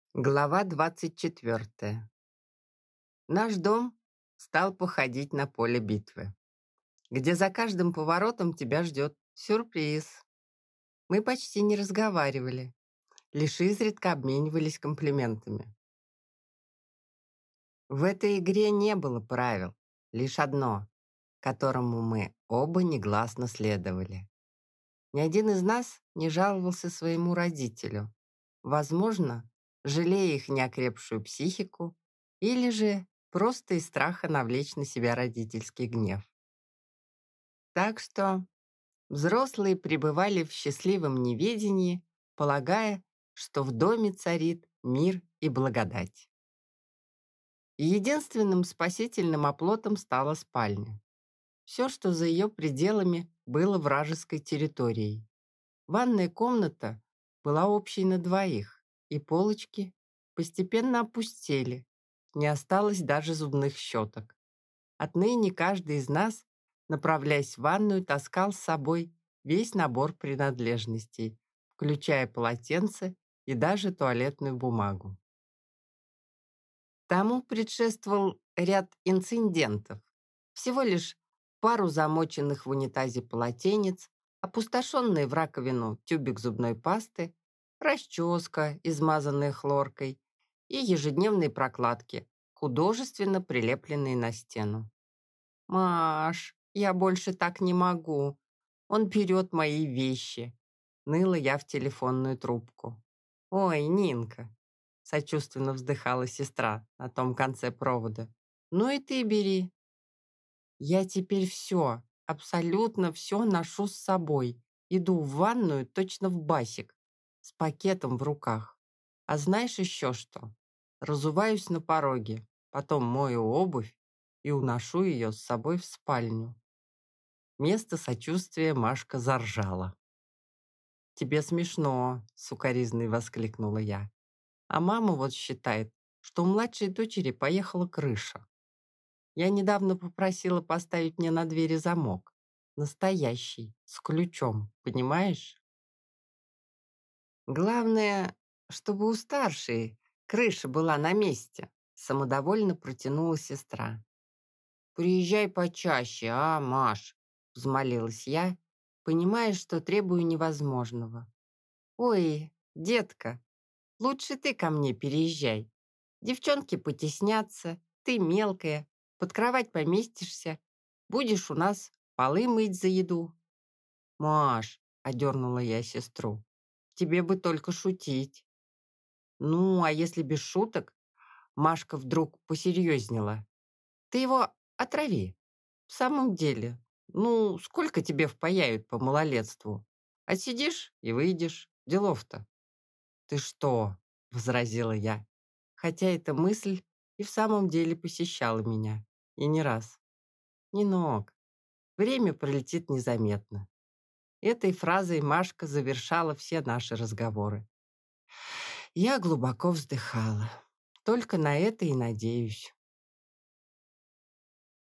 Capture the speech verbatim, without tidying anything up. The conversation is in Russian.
Глава двадцать четвертая. Наш дом стал походить на поле битвы, где за каждым поворотом тебя ждет сюрприз. Мы почти не разговаривали, лишь изредка обменивались комплиментами. В этой игре не было правил, лишь одно, которому мы оба негласно следовали. Ни один из нас не жаловался своему родителю, возможно, жалея их неокрепшую психику, или же просто из страха навлечь на себя родительский гнев. Так что взрослые пребывали в счастливом неведении, полагая, что в доме царит мир и благодать. И единственным спасительным оплотом стала спальня. Все, что за ее пределами, было вражеской территорией. Ванная комната была общей на двоих, и полочки постепенно опустели, не осталось даже зубных щеток. Отныне каждый из нас, направляясь в ванную, таскал с собой весь набор принадлежностей, включая полотенце и даже туалетную бумагу. Тому предшествовал ряд инцидентов. Всего лишь пару замоченных в унитазе полотенец, опустошенный в раковину тюбик зубной пасты, расческа, измазанная хлоркой, и ежедневные прокладки, художественно прилепленные на стену. «Маш, я больше так не могу. Он берет мои вещи», — ныла я в телефонную трубку. «Ой, Нинка», — сочувственно вздыхала сестра на том конце провода, «ну и ты бери». «Я теперь все, абсолютно все ношу с собой. Иду в ванную точно в басик, с пакетом в руках. А знаешь еще что? Разуваюсь на пороге, потом мою обувь и уношу ее с собой в спальню». Вместо сочувствия Машка заржала. «Тебе смешно», — сукоризной воскликнула я. «А мама вот считает, что у младшей дочери поехала крыша. Я недавно попросила поставить мне на двери замок. Настоящий, с ключом, понимаешь? Главное, чтобы у старшей крыша была на месте», — самодовольно протянула сестра. «Приезжай почаще, а, Маш?» — взмолилась я, понимая, что требую невозможного. «Ой, детка, лучше ты ко мне переезжай. Девчонки потеснятся, ты мелкая, под кровать поместишься, будешь у нас полы мыть за еду». «Маш», — одернула я сестру, — «тебе бы только шутить». «Ну, а если без шуток?» — Машка вдруг посерьезнела. «Ты его отрави. В самом деле, ну, сколько тебе впаяют по малолетству? Отсидишь и выйдешь. Делов-то». «Ты что?» — возразила я, хотя эта мысль и в самом деле посещала меня. И не раз. «Нинок, время пролетит незаметно». Этой фразой Машка завершала все наши разговоры. Я глубоко вздыхала. Только на это и надеюсь.